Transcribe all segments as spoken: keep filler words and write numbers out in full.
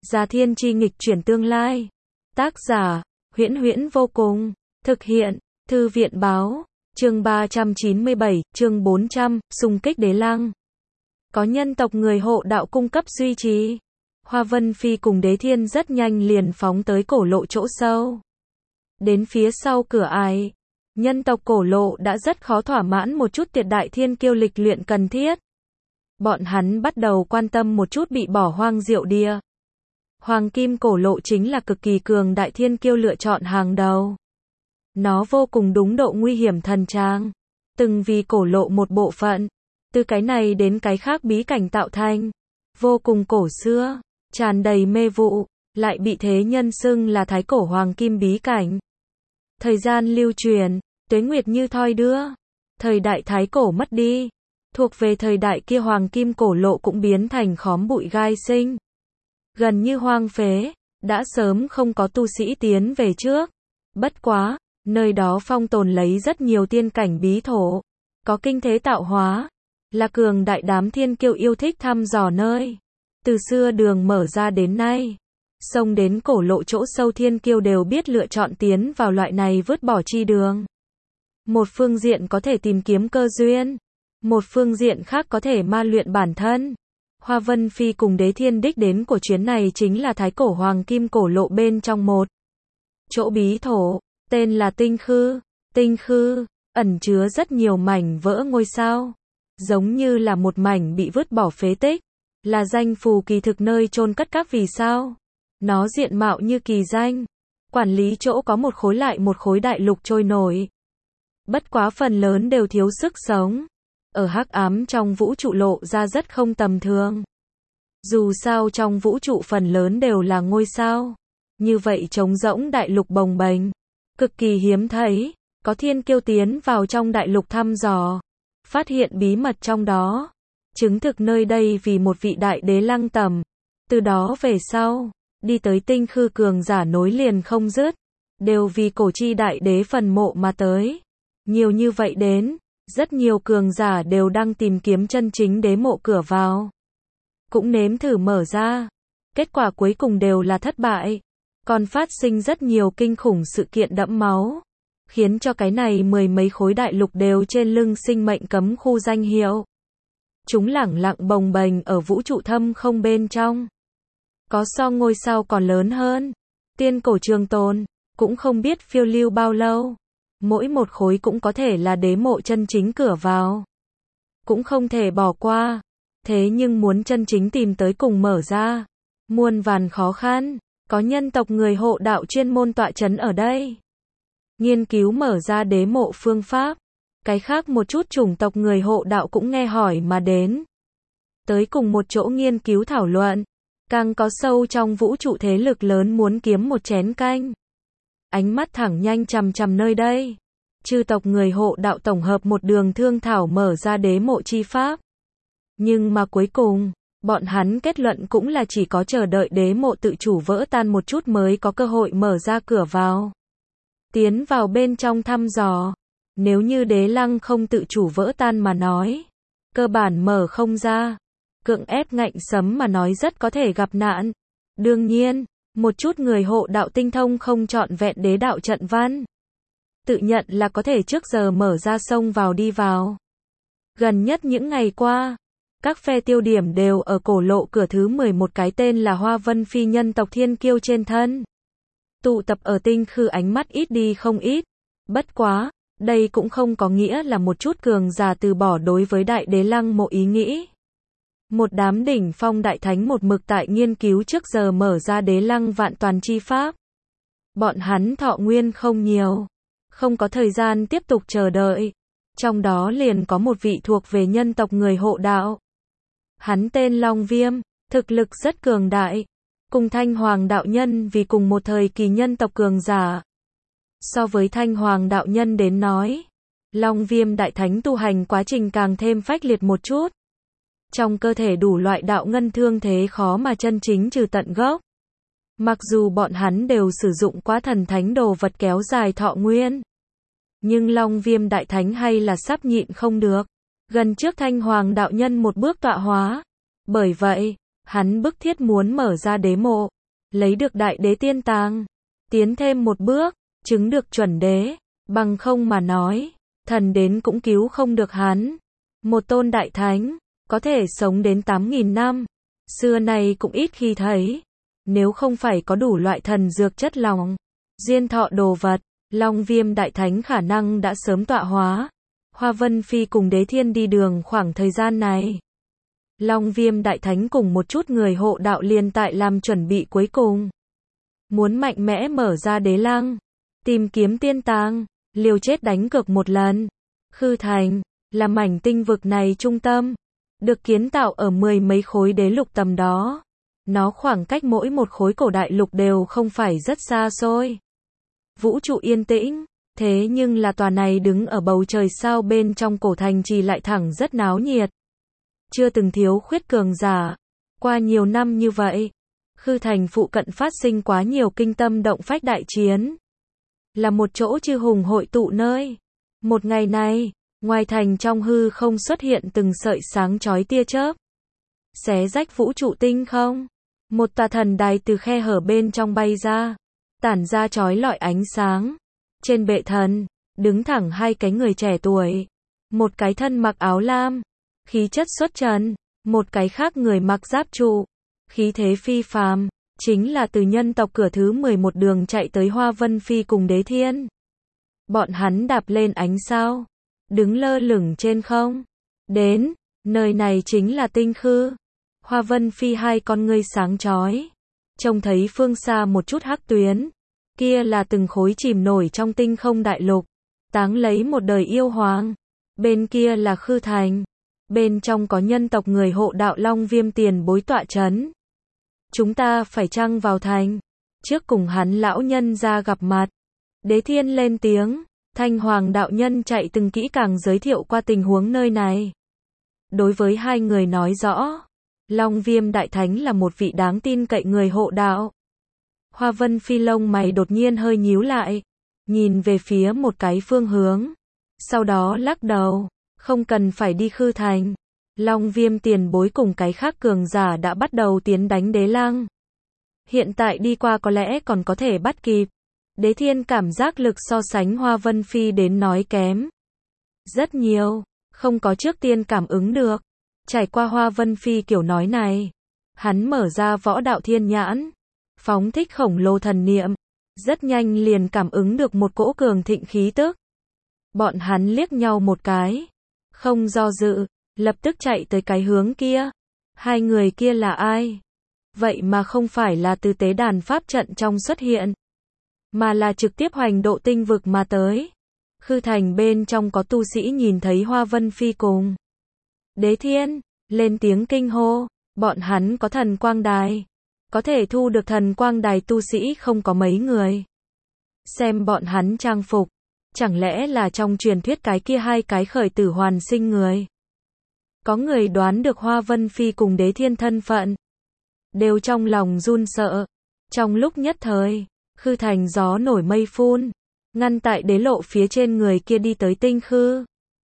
Gia Thiên Chi nghịch chuyển tương lai. Tác giả, Huyễn Huyễn vô cùng. Thực hiện, Thư viện báo. Chương ba trăm chín mươi bảy, chương bốn trăm, xung kích đế lăng. Có nhân tộc người hộ đạo cung cấp duy trì. Hoa Vân Phi cùng Đế Thiên rất nhanh liền phóng tới cổ lộ chỗ sâu. Đến phía sau cửa ải, nhân tộc cổ lộ đã rất khó thỏa mãn một chút tuyệt đại thiên kiêu lịch luyện cần thiết. Bọn hắn bắt đầu quan tâm một chút bị bỏ hoang diệu địa. Hoàng kim cổ lộ chính là cực kỳ cường đại thiên kiêu lựa chọn hàng đầu. Nó vô cùng đúng độ nguy hiểm thần trang. Từng vì cổ lộ một bộ phận. Từ cái này đến cái khác bí cảnh tạo thành. Vô cùng cổ xưa, tràn đầy mê vụ, lại bị thế nhân xưng là thái cổ hoàng kim bí cảnh. Thời gian lưu truyền, tuế nguyệt như thoi đưa. Thời đại thái cổ mất đi. Thuộc về thời đại kia hoàng kim cổ lộ cũng biến thành khóm bụi gai sinh. Gần như hoang phế, đã sớm không có tu sĩ tiến về trước. Bất quá, nơi đó phong tồn lấy rất nhiều tiên cảnh bí thổ. Có kinh thế tạo hóa. Là cường đại đám thiên kiêu yêu thích thăm dò nơi. Từ xưa đường mở ra đến nay. Xông đến cổ lộ chỗ sâu thiên kiêu đều biết lựa chọn tiến vào loại này vứt bỏ chi đường. Một phương diện có thể tìm kiếm cơ duyên. Một phương diện khác có thể ma luyện bản thân. Hoa Vân Phi cùng Đế Thiên đích đến của chuyến này chính là thái cổ hoàng kim cổ lộ bên trong một chỗ bí thổ, tên là Tinh Khư. Tinh Khư, ẩn chứa rất nhiều mảnh vỡ ngôi sao. Giống như là một mảnh bị vứt bỏ phế tích. Là danh phù kỳ thực nơi chôn cất các vì sao. Nó diện mạo như kỳ danh. Quản lý chỗ có một khối lại một khối đại lục trôi nổi. Bất quá phần lớn đều thiếu sức sống. Ở hắc ám trong vũ trụ lộ ra rất không tầm thường. Dù sao trong vũ trụ phần lớn đều là ngôi sao. Như vậy trống rỗng đại lục bồng bềnh. Cực kỳ hiếm thấy. Có thiên kiêu tiến vào trong đại lục thăm dò. Phát hiện bí mật trong đó. Chứng thực nơi đây vì một vị đại đế lăng tẩm. Từ đó về sau, đi tới Tinh Khư cường giả nối liền không dứt. Đều vì cổ chi đại đế phần mộ mà tới. Nhiều như vậy đến. Rất nhiều cường giả đều đang tìm kiếm chân chính đế mộ cửa vào. Cũng nếm thử mở ra. Kết quả cuối cùng đều là thất bại. Còn phát sinh rất nhiều kinh khủng sự kiện đẫm máu. Khiến cho cái này mười mấy khối đại lục đều trên lưng sinh mệnh cấm khu danh hiệu. Chúng lẳng lặng bồng bềnh ở vũ trụ thâm không bên trong. Có so ngôi sao còn lớn hơn. Tiên cổ trường tồn, cũng không biết phiêu lưu bao lâu. Mỗi một khối cũng có thể là đế mộ chân chính cửa vào. Cũng không thể bỏ qua. Thế nhưng muốn chân chính tìm tới cùng mở ra. Muôn vàn khó khăn. Có nhân tộc người hộ đạo chuyên môn tọa chấn ở đây. Nghiên cứu mở ra đế mộ phương pháp. Cái khác một chút chủng tộc người hộ đạo cũng nghe hỏi mà đến. Tới cùng một chỗ nghiên cứu thảo luận. Càng có sâu trong vũ trụ thế lực lớn muốn kiếm một chén canh. Ánh mắt thẳng nhanh chằm chằm nơi đây. Chư tộc người hộ đạo tổng hợp một đường thương thảo mở ra đế mộ chi pháp. Nhưng mà cuối cùng, bọn hắn kết luận cũng là chỉ có chờ đợi đế mộ tự chủ vỡ tan một chút mới có cơ hội mở ra cửa vào. Tiến vào bên trong thăm dò. Nếu như đế lăng không tự chủ vỡ tan mà nói. Cơ bản mở không ra. Cưỡng ép ngạnh sấm mà nói rất có thể gặp nạn. Đương nhiên, một chút người hộ đạo tinh thông không trọn vẹn đế đạo trận văn. Tự nhận là có thể trước giờ mở ra sông vào đi vào. Gần nhất những ngày qua, các phe tiêu điểm đều ở cổ lộ cửa thứ mười một cái tên là Hoa Vân Phi nhân tộc thiên kiêu trên thân. Tụ tập ở Tinh Khư ánh mắt ít đi không ít. Bất quá, đây cũng không có nghĩa là một chút cường giả từ bỏ đối với đại đế lăng mộ ý nghĩ. Một đám đỉnh phong đại thánh một mực tại nghiên cứu trước giờ mở ra đế lăng vạn toàn chi pháp. Bọn hắn thọ nguyên không nhiều. Không có thời gian tiếp tục chờ đợi. Trong đó liền có một vị thuộc về nhân tộc người hộ đạo. Hắn tên Long Viêm, thực lực rất cường đại. Cùng Thanh Hoàng đạo nhân vì cùng một thời kỳ nhân tộc cường giả. So với Thanh Hoàng đạo nhân đến nói, Long Viêm đại thánh tu hành quá trình càng thêm phách liệt một chút. Trong cơ thể đủ loại đạo ngân thương thế khó mà chân chính trừ tận gốc. Mặc dù bọn hắn đều sử dụng quá thần thánh đồ vật kéo dài thọ nguyên. Nhưng Long Viêm đại thánh hay là sắp nhịn không được. Gần trước Thanh Hoàng đạo nhân một bước tọa hóa. Bởi vậy, hắn bức thiết muốn mở ra đế mộ. lấy được đại đế tiên tàng, tiến thêm một bước, chứng được chuẩn đế, bằng không mà nói, thần đến cũng cứu không được hắn. Một tôn đại thánh, có thể sống đến tám nghìn năm, xưa nay cũng ít khi thấy. Nếu không phải có đủ loại thần dược chất lòng, duyên thọ đồ vật, Long Viêm đại thánh khả năng đã sớm tọa hóa. Hoa Vân Phi cùng Đế Thiên đi đường khoảng thời gian này. Long Viêm đại thánh cùng một chút người hộ đạo liền tại làm chuẩn bị cuối cùng. Muốn mạnh mẽ mở ra đế lăng, tìm kiếm tiên tàng, liều chết đánh cược một lần. Khư Thành, là mảnh tinh vực này trung tâm, được kiến tạo ở mười mấy khối đế lục tầm đó. Nó khoảng cách mỗi một khối cổ đại lục đều không phải rất xa xôi. Vũ trụ yên tĩnh, thế nhưng là tòa này đứng ở bầu trời sao bên trong cổ thành trì lại thẳng rất náo nhiệt. Chưa từng thiếu khuyết cường giả. Qua nhiều năm như vậy, Khư Thành phụ cận phát sinh quá nhiều kinh tâm động phách đại chiến. Là một chỗ chư hùng hội tụ nơi. Một ngày này, ngoài thành trong hư không xuất hiện từng sợi sáng chói tia chớp. Xé rách vũ trụ tinh không. Một tòa thần đài từ khe hở bên trong bay ra, tản ra chói lọi ánh sáng. Trên bệ thần, đứng thẳng hai cái người trẻ tuổi. Một cái thân mặc áo lam, khí chất xuất trần, một cái khác người mặc giáp trụ, khí thế phi phàm, chính là từ nhân tộc cửa thứ mười một đường chạy tới Hoa Vân Phi cùng Đế Thiên. Bọn hắn đạp lên ánh sao, đứng lơ lửng trên không. Đến, nơi này chính là tinh khư. Hoa Vân Phi hai con ngươi sáng chói, trông thấy phương xa một chút hắc tuyến, kia là từng khối chìm nổi trong tinh không đại lục, táng lấy một đời yêu hoàng. Bên kia là Khư Thành, bên trong có nhân tộc người hộ đạo Long Viêm tiền bối tọa chấn. Chúng ta phải chăng vào thành, trước cùng hắn lão nhân ra gặp mặt. Đế Thiên lên tiếng, Thanh Hoàng đạo nhân chạy từng kỹ càng giới thiệu qua tình huống nơi này. Đối với hai người nói rõ, Long Viêm đại thánh là một vị đáng tin cậy người hộ đạo. Hoa Vân Phi lông mày đột nhiên hơi nhíu lại, nhìn về phía một cái phương hướng, sau đó lắc đầu, không cần phải đi Khư Thành. Long Viêm tiền bối cùng cái khác cường giả đã bắt đầu tiến đánh đế lăng. Hiện tại đi qua có lẽ còn có thể bắt kịp. Đế Thiên cảm giác lực so sánh Hoa Vân Phi đến nói kém rất nhiều, không có trước tiên cảm ứng được. Trải qua Hoa Vân Phi kiểu nói này, hắn mở ra võ đạo thiên nhãn, phóng thích khổng lồ thần niệm, rất nhanh liền cảm ứng được một cỗ cường thịnh khí tức. Bọn hắn liếc nhau một cái, không do dự, lập tức chạy tới cái hướng kia. Hai người kia là ai? Vậy mà không phải là từ tế đàn pháp trận trong xuất hiện, mà là trực tiếp hoành độ tinh vực mà tới. Khư Thành bên trong có tu sĩ nhìn thấy Hoa Vân Phi cùng Đế Thiên, lên tiếng kinh hô, bọn hắn có thần quang đài, có thể thu được thần quang đài tu sĩ không có mấy người. Xem bọn hắn trang phục, chẳng lẽ là trong truyền thuyết cái kia hai cái khởi tử hoàn sinh người. Có người đoán được Hoa Vân Phi cùng Đế Thiên thân phận, đều trong lòng run sợ. Trong lúc nhất thời, Khư Thành gió nổi mây phun, ngăn tại đế lộ phía trên người kia đi tới tinh khư.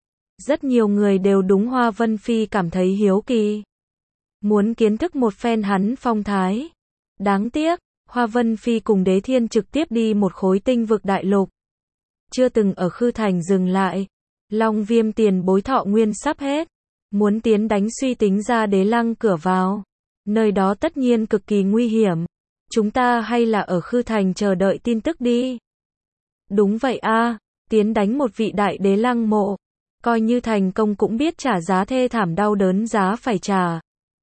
Rất nhiều người đều đúng Hoa Vân Phi cảm thấy hiếu kỳ, muốn kiến thức một phen hắn phong thái. Đáng tiếc, Hoa Vân Phi cùng Đế Thiên trực tiếp đi một khối tinh vực đại lục, chưa từng ở Khư Thành dừng lại. Long Viêm tiền bối thọ nguyên sắp hết, muốn tiến đánh suy tính ra đế lăng cửa vào. Nơi đó tất nhiên cực kỳ nguy hiểm. Chúng ta hay là ở Khư Thành chờ đợi tin tức đi. Đúng vậy a, tiến đánh một vị đại đế lăng mộ, coi như thành công cũng biết trả giá thê thảm đau đớn giá phải trả.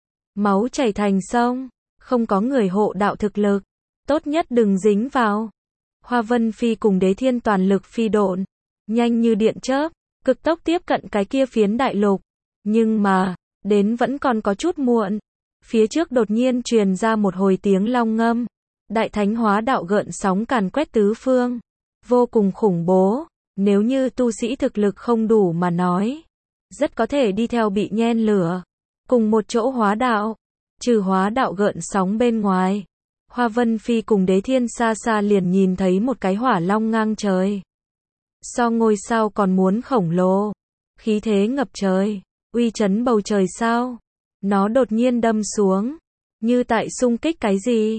Máu chảy thành sông, không có người hộ đạo thực lực, tốt nhất đừng dính vào. Hoa Vân Phi cùng Đế Thiên toàn lực phi độn, nhanh như điện chớp, cực tốc tiếp cận cái kia phiến đại lục. Nhưng mà, đến vẫn còn có chút muộn. Phía trước đột nhiên truyền ra một hồi tiếng long ngâm, đại thánh hóa đạo gợn sóng càn quét tứ phương, vô cùng khủng bố. Nếu như tu sĩ thực lực không đủ mà nói, rất có thể đi theo bị nhen lửa, cùng một chỗ hóa đạo. Trừ hóa đạo gợn sóng bên ngoài, Hoa Vân Phi cùng Đế Thiên xa xa liền nhìn thấy một cái hỏa long ngang trời. So ngôi sao còn muốn khổng lồ, khí thế ngập trời, uy chấn bầu trời sao. Nó đột nhiên đâm xuống, như tại xung kích cái gì.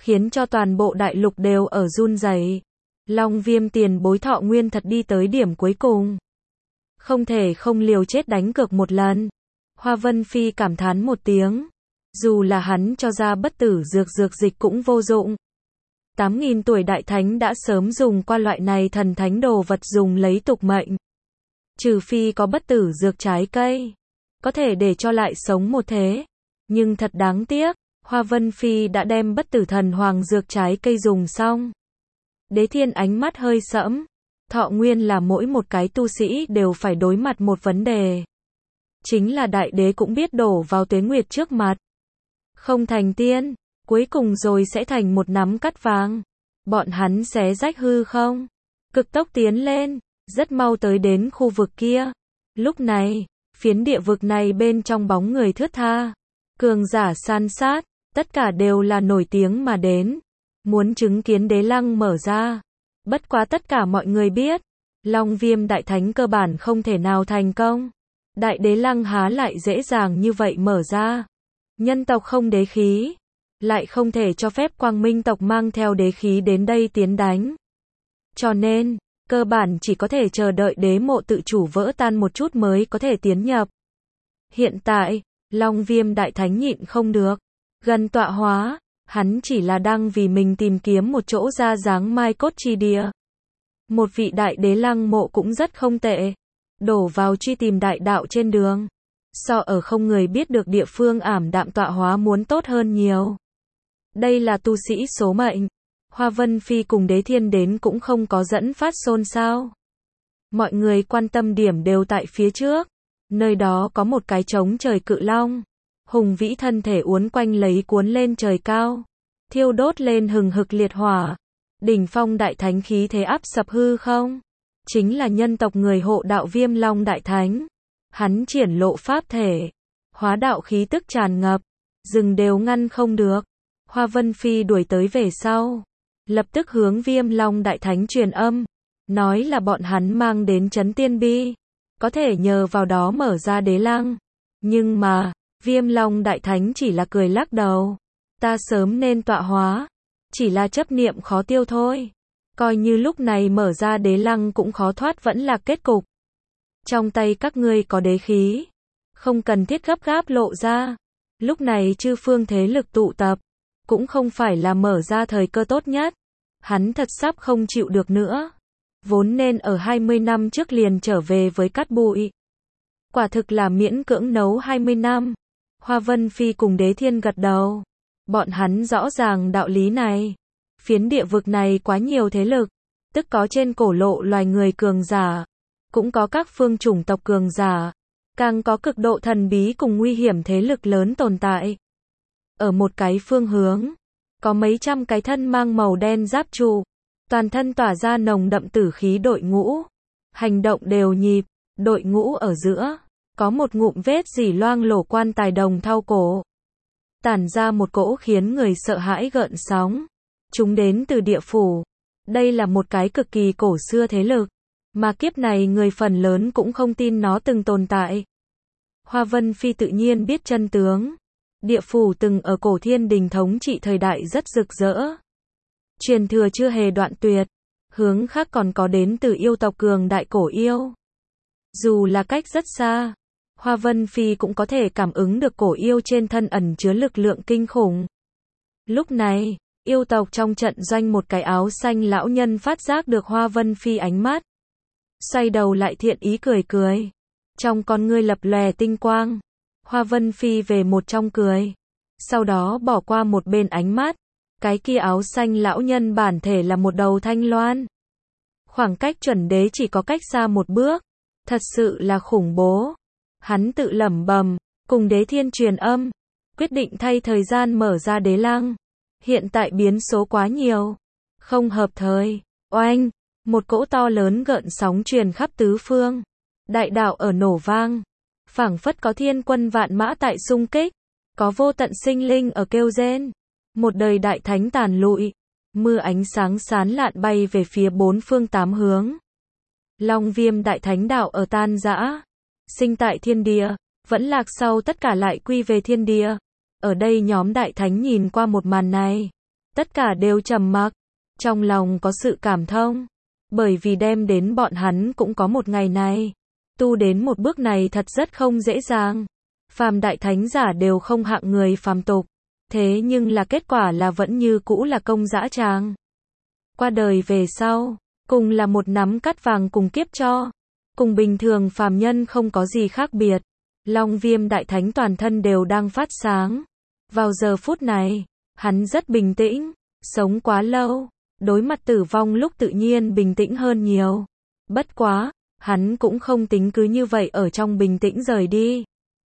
khiến cho toàn bộ đại lục đều ở run rẩy. Long Viêm tiền bối Thọ Nguyên thật đi tới điểm cuối cùng. Không thể không liều chết đánh cược một lần. Hoa Vân Phi cảm thán một tiếng. Dù là hắn cho ra bất tử dược dược dịch cũng vô dụng. tám nghìn tuổi đại thánh đã sớm dùng qua loại này thần thánh đồ vật dùng lấy tục mệnh. Trừ phi có bất tử dược trái cây, có thể để cho lại sống một thế. Nhưng thật đáng tiếc, Hoa Vân Phi đã đem bất tử thần hoàng dược trái cây dùng xong. Đế Thiên ánh mắt hơi sẫm. Thọ nguyên là mỗi một cái tu sĩ đều phải đối mặt một vấn đề. Chính là đại đế cũng biết đổ vào tuế nguyệt trước mặt. Không thành tiên, cuối cùng rồi sẽ thành một nắm cắt vàng. Bọn hắn xé rách hư không, cực tốc tiến lên, rất mau tới đến khu vực kia. Lúc này, phiến địa vực này bên trong bóng người thướt tha, cường giả san sát, tất cả đều là nổi tiếng mà đến, muốn chứng kiến đế lăng mở ra. Bất quá tất cả mọi người biết, Long Viêm đại thánh cơ bản không thể nào thành công. Đại đế lăng há lại dễ dàng như vậy mở ra. Nhân tộc không đế khí, lại không thể cho phép Quang Minh tộc mang theo đế khí đến đây tiến đánh. Cho nên, cơ bản chỉ có thể chờ đợi đế mộ tự chủ vỡ tan một chút mới có thể tiến nhập. Hiện tại, Long Viêm đại thánh nhịn không được, gần tọa hóa, hắn chỉ là đang vì mình tìm kiếm một chỗ ra dáng mai cốt chi địa. Một vị đại đế lăng mộ cũng rất không tệ, đổ vào truy tìm đại đạo trên đường. So ở không người biết được địa phương ảm đạm tọa hóa muốn tốt hơn nhiều. Đây là tu sĩ số mệnh. Hoa Vân Phi cùng Đế Thiên đến cũng không có dẫn phát xôn xao. Mọi người quan tâm điểm đều tại phía trước. Nơi đó có một cái trống trời cự long. Hùng vĩ thân thể uốn quanh lấy cuốn lên trời cao. Thiêu đốt lên hừng hực liệt hỏa. Đỉnh phong đại thánh khí thế áp sập hư không. Chính là nhân tộc người hộ đạo Viêm Long đại thánh. Hắn triển lộ pháp thể. Hóa đạo khí tức tràn ngập. Rừng đều ngăn không được. Hoa Vân Phi đuổi tới về sau. Lập tức hướng Viêm Long đại thánh truyền âm. Nói là bọn hắn mang đến trấn tiên bi. Có thể nhờ vào đó mở ra đế lăng. Nhưng mà, Viêm Long đại thánh chỉ là cười lắc đầu. Ta sớm nên tọa hóa. Chỉ là chấp niệm khó tiêu thôi. Coi như lúc này mở ra đế lăng cũng khó thoát vẫn là kết cục. Trong tay các ngươi có đế khí. Không cần thiết gấp gáp lộ ra. Lúc này chư phương thế lực tụ tập. Cũng không phải là mở ra thời cơ tốt nhất. Hắn thật sắp không chịu được nữa. Vốn nên ở hai mươi năm trước liền trở về với cát bụi. Quả thực là miễn cưỡng nấu hai mươi năm. Hoa Vân Phi cùng Đế Thiên gật đầu. Bọn hắn rõ ràng đạo lý này. Phiến địa vực này quá nhiều thế lực. Tức có trên cổ lộ loài người cường giả. Cũng có các phương chủng tộc cường giả. Càng có cực độ thần bí cùng nguy hiểm thế lực lớn tồn tại. Ở một cái phương hướng, có mấy trăm cái thân mang màu đen giáp trụ. Toàn thân tỏa ra nồng đậm tử khí đội ngũ. Hành động đều nhịp, đội ngũ ở giữa. Có một ngụm vết dỉ loang lổ quan tài đồng thau cổ. Tản ra một cỗ khiến người sợ hãi gợn sóng. Chúng đến từ địa phủ. Đây là một cái cực kỳ cổ xưa thế lực. Mà kiếp này người phần lớn cũng không tin nó từng tồn tại. Hoa Vân Phi tự nhiên biết chân tướng. Địa phủ từng ở cổ thiên đình thống trị thời đại rất rực rỡ. Truyền thừa chưa hề đoạn tuyệt. Hướng khác còn có đến từ yêu tộc cường đại cổ yêu. Dù là cách rất xa, Hoa Vân Phi cũng có thể cảm ứng được cổ yêu trên thân ẩn chứa lực lượng kinh khủng. Lúc này, yêu tộc trong trận doanh một cái áo xanh lão nhân phát giác được Hoa Vân Phi ánh mắt. Xoay đầu lại thiện ý cười cười. Trong con ngươi lập lòe tinh quang. Hoa Vân Phi về một trong cười. Sau đó bỏ qua một bên ánh mắt. Cái kia áo xanh lão nhân bản thể là một đầu thanh loan. Khoảng cách chuẩn đế chỉ có cách xa một bước. Thật sự là khủng bố. Hắn tự lẩm bẩm, cùng Đế Thiên truyền âm. Quyết định thay thời gian mở ra đế lăng. Hiện tại biến số quá nhiều. Không hợp thời. Oanh, một cỗ to lớn gợn sóng truyền khắp tứ phương. Đại đạo ở nổ vang. Phảng phất có thiên quân vạn mã tại xung kích. Có vô tận sinh linh ở kêu rên. Một đời đại thánh tàn lụi. Mưa ánh sáng sán lạn bay về phía bốn phương tám hướng. Long Viêm đại thánh đạo ở tan rã. Sinh tại thiên địa. Vẫn lạc sau tất cả lại quy về thiên địa. Ở đây nhóm đại thánh nhìn qua một màn này. Tất cả đều trầm mặc, trong lòng có sự cảm thông, bởi vì đem đến bọn hắn cũng có một ngày này. Tu đến một bước này thật rất không dễ dàng. Phàm đại thánh giả đều không hạng người phàm tục, thế nhưng là kết quả là vẫn như cũ là công dã tràng. Qua đời về sau, cùng là một nắm cát vàng cùng kiếp cho, cùng bình thường phàm nhân không có gì khác biệt. Long Viêm đại thánh toàn thân đều đang phát sáng. Vào giờ phút này, hắn rất bình tĩnh, sống quá lâu, đối mặt tử vong lúc tự nhiên bình tĩnh hơn nhiều. Bất quá, hắn cũng không tính cứ như vậy ở trong bình tĩnh rời đi.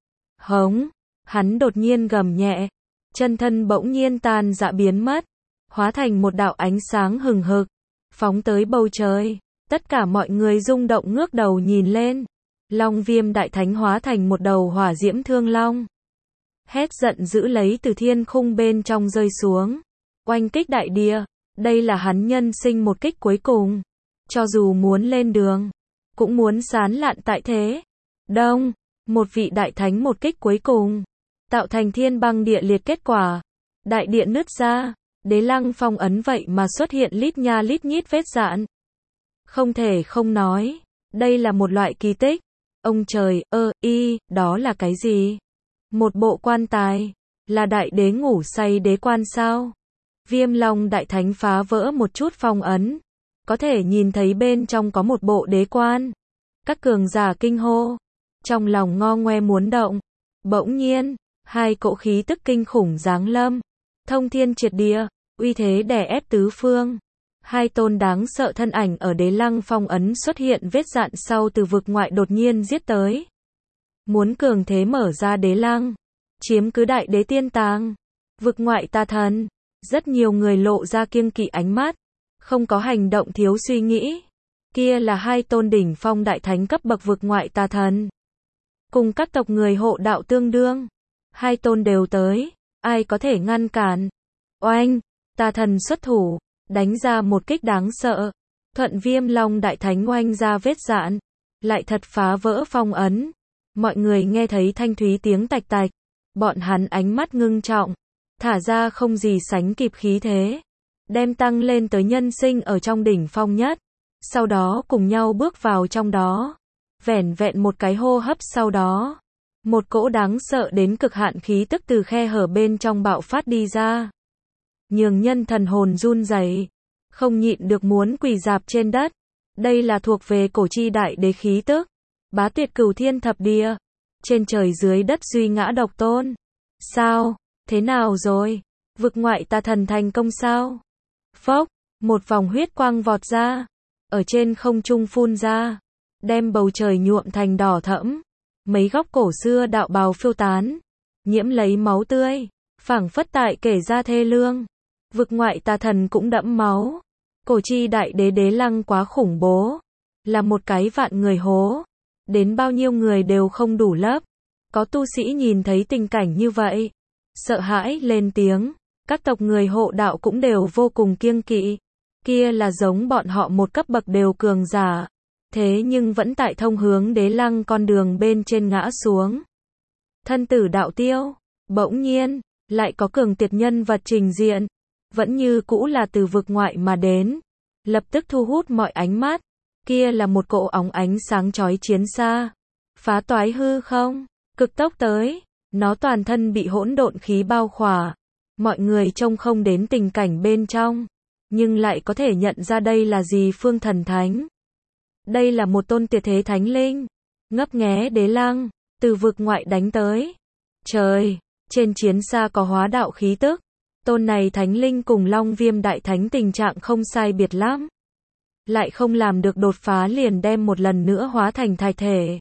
Hống, hắn đột nhiên gầm nhẹ, chân thân bỗng nhiên tan rã biến mất, hóa thành một đạo ánh sáng hừng hực, phóng tới bầu trời. Tất cả mọi người rung động ngước đầu nhìn lên. Long Viêm đại thánh hóa thành một đầu hỏa diễm thương long, hét giận dữ lấy từ thiên khung bên trong rơi xuống, oanh kích đại địa. Đây là hắn nhân sinh một kích cuối cùng, cho dù muốn lên đường, cũng muốn sán lạn tại thế. Đông, một vị đại thánh một kích cuối cùng, tạo thành thiên băng địa liệt kết quả. Đại địa nứt ra, đế lăng phong ấn vậy mà xuất hiện lít nha lít nhít vết dạn. Không thể không nói, đây là một loại kỳ tích. Ông trời, ơ, y, đó là cái gì? Một bộ quan tài, là đại đế ngủ say đế quan sao? Viêm Long đại thánh phá vỡ một chút phong ấn, có thể nhìn thấy bên trong có một bộ đế quan. Các cường giả kinh hô, trong lòng ngo ngoe muốn động. Bỗng nhiên, hai cỗ khí tức kinh khủng giáng lâm, thông thiên triệt địa, uy thế đè ép tứ phương. Hai tôn đáng sợ thân ảnh ở đế lăng phong ấn xuất hiện vết dạn sau từ vực ngoại đột nhiên giết tới. Muốn cường thế mở ra đế lăng, chiếm cứ đại đế tiên tàng. Vực ngoại tà thần, rất nhiều người lộ ra kiêng kỵ ánh mắt, không có hành động thiếu suy nghĩ. Kia là hai tôn đỉnh phong đại thánh cấp bậc vực ngoại tà thần, cùng các tộc người hộ đạo tương đương. Hai tôn đều tới, ai có thể ngăn cản? Oanh, tà thần xuất thủ, đánh ra một kích đáng sợ. Thuận Viêm Long đại thánh oanh ra vết dạn, lại thật phá vỡ phong ấn. Mọi người nghe thấy thanh thúy tiếng tạch tạch, bọn hắn ánh mắt ngưng trọng, thả ra không gì sánh kịp khí thế, đem tăng lên tới nhân sinh ở trong đỉnh phong nhất. Sau đó cùng nhau bước vào trong đó. Vẻn vẹn một cái hô hấp sau đó, một cỗ đáng sợ đến cực hạn khí tức từ khe hở bên trong bạo phát đi ra, nhường nhân thần hồn run rẩy, không nhịn được muốn quỳ rạp trên đất. Đây là thuộc về cổ chi đại đế khí tức, bá tuyệt cửu thiên thập địa, trên trời dưới đất duy ngã độc tôn. Sao? Thế nào rồi? Vực ngoại tà thần thành công sao? Phốc, một vòng huyết quang vọt ra, ở trên không trung phun ra, đem bầu trời nhuộm thành đỏ thẫm. Mấy góc cổ xưa đạo bào phiêu tán, nhiễm lấy máu tươi, phảng phất tại kể ra thê lương. Vực ngoại tà thần cũng đẫm máu. Cổ chi đại đế đế lăng quá khủng bố, là một cái vạn người hố, đến bao nhiêu người đều không đủ lấp. Có tu sĩ nhìn thấy tình cảnh như vậy, sợ hãi lên tiếng. Các tộc người hộ đạo cũng đều vô cùng kiêng kỵ. Kia là giống bọn họ một cấp bậc đều cường giả, thế nhưng vẫn tại thông hướng đế lăng con đường bên trên ngã xuống. Thân tử đạo tiêu, bỗng nhiên, lại có cường tuyệt nhân vật trình diện, vẫn như cũ là từ vực ngoại mà đến, lập tức thu hút mọi ánh mắt. Kia là một cỗ óng ánh sáng chói chiến xa, phá toái hư không, cực tốc tới, nó toàn thân bị hỗn độn khí bao khỏa. Mọi người trông không đến tình cảnh bên trong, nhưng lại có thể nhận ra đây là gì phương thần thánh. Đây là một tôn tuyệt thế thánh linh, ngấp nghé đế lăng, từ vực ngoại đánh tới. Trời, trên chiến xa có hóa đạo khí tức. Tôn này thánh linh cùng Long Viêm đại thánh tình trạng không sai biệt lắm, lại không làm được đột phá liền đem một lần nữa hóa thành thạch thể.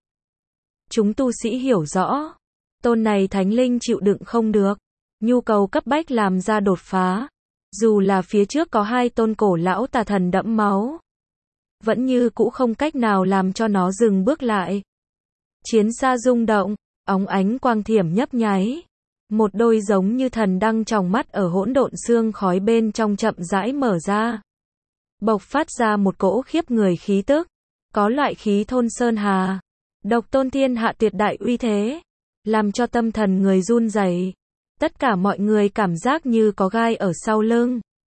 Chúng tu sĩ hiểu rõ, tôn này thánh linh chịu đựng không được, nhu cầu cấp bách làm ra đột phá. Dù là phía trước có hai tôn cổ lão tà thần đẫm máu, vẫn như cũ không cách nào làm cho nó dừng bước lại. Chiến xa rung động, óng ánh quang thiểm nhấp nháy. Một đôi giống như thần đăng tròng mắt ở hỗn độn xương khói bên trong chậm rãi mở ra, bộc phát ra một cỗ khiếp người khí tức, có loại khí thôn sơn hà, độc tôn thiên hạ tuyệt đại uy thế, làm cho tâm thần người run rẩy. Tất cả mọi người cảm giác như có gai ở sau lưng.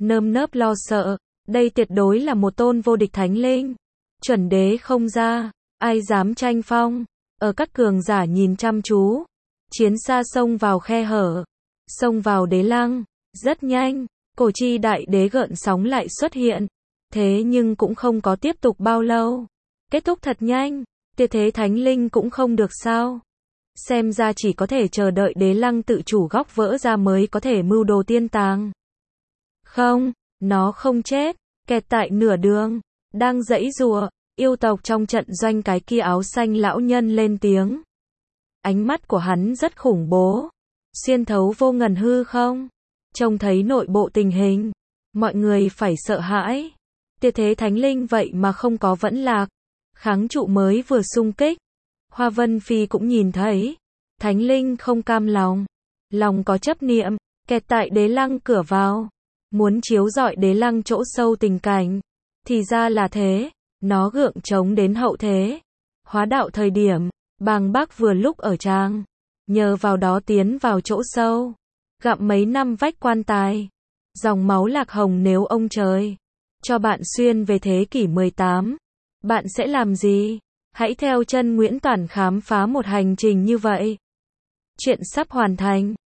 nơm nớp lo sợ, đây tuyệt đối là một tôn vô địch thánh linh. Chuẩn đế không ra, ai dám tranh phong, ở các cường giả nhìn chăm chú. Chiến xa xông vào khe hở, xông vào đế lăng, rất nhanh, cổ chi đại đế gợn sóng lại xuất hiện, thế nhưng cũng không có tiếp tục bao lâu, kết thúc thật nhanh, tuyệt thế thánh linh cũng không được sao. Xem ra chỉ có thể chờ đợi đế lăng tự chủ góc vỡ ra mới có thể mưu đồ tiên tàng. Không, nó không chết, kẹt tại nửa đường, đang giãy giụa, yêu tộc trong trận doanh cái kia áo xanh lão nhân lên tiếng. Ánh mắt của hắn rất khủng bố, xuyên thấu vô ngần hư không, trông thấy nội bộ tình hình, mọi người phải sợ hãi. Tuyệt thế thánh linh vậy mà không có vẫn lạc, kháng trụ mới vừa xung kích. Hoa Vân Phi cũng nhìn thấy, thánh linh không cam lòng, lòng có chấp niệm, kẹt tại đế lăng cửa vào, muốn chiếu rọi đế lăng chỗ sâu tình cảnh. Thì ra là thế, nó gượng chống đến hậu thế, hóa đạo thời điểm, Bàng Bác vừa lúc ở trang, nhờ vào đó tiến vào chỗ sâu, gặm mấy năm vách quan tài, dòng máu lạc hồng. Nếu ông trời cho bạn xuyên về thế kỷ mười tám, bạn sẽ làm gì? Hãy theo chân Nguyễn Toản khám phá một hành trình như vậy. Chuyện sắp hoàn thành.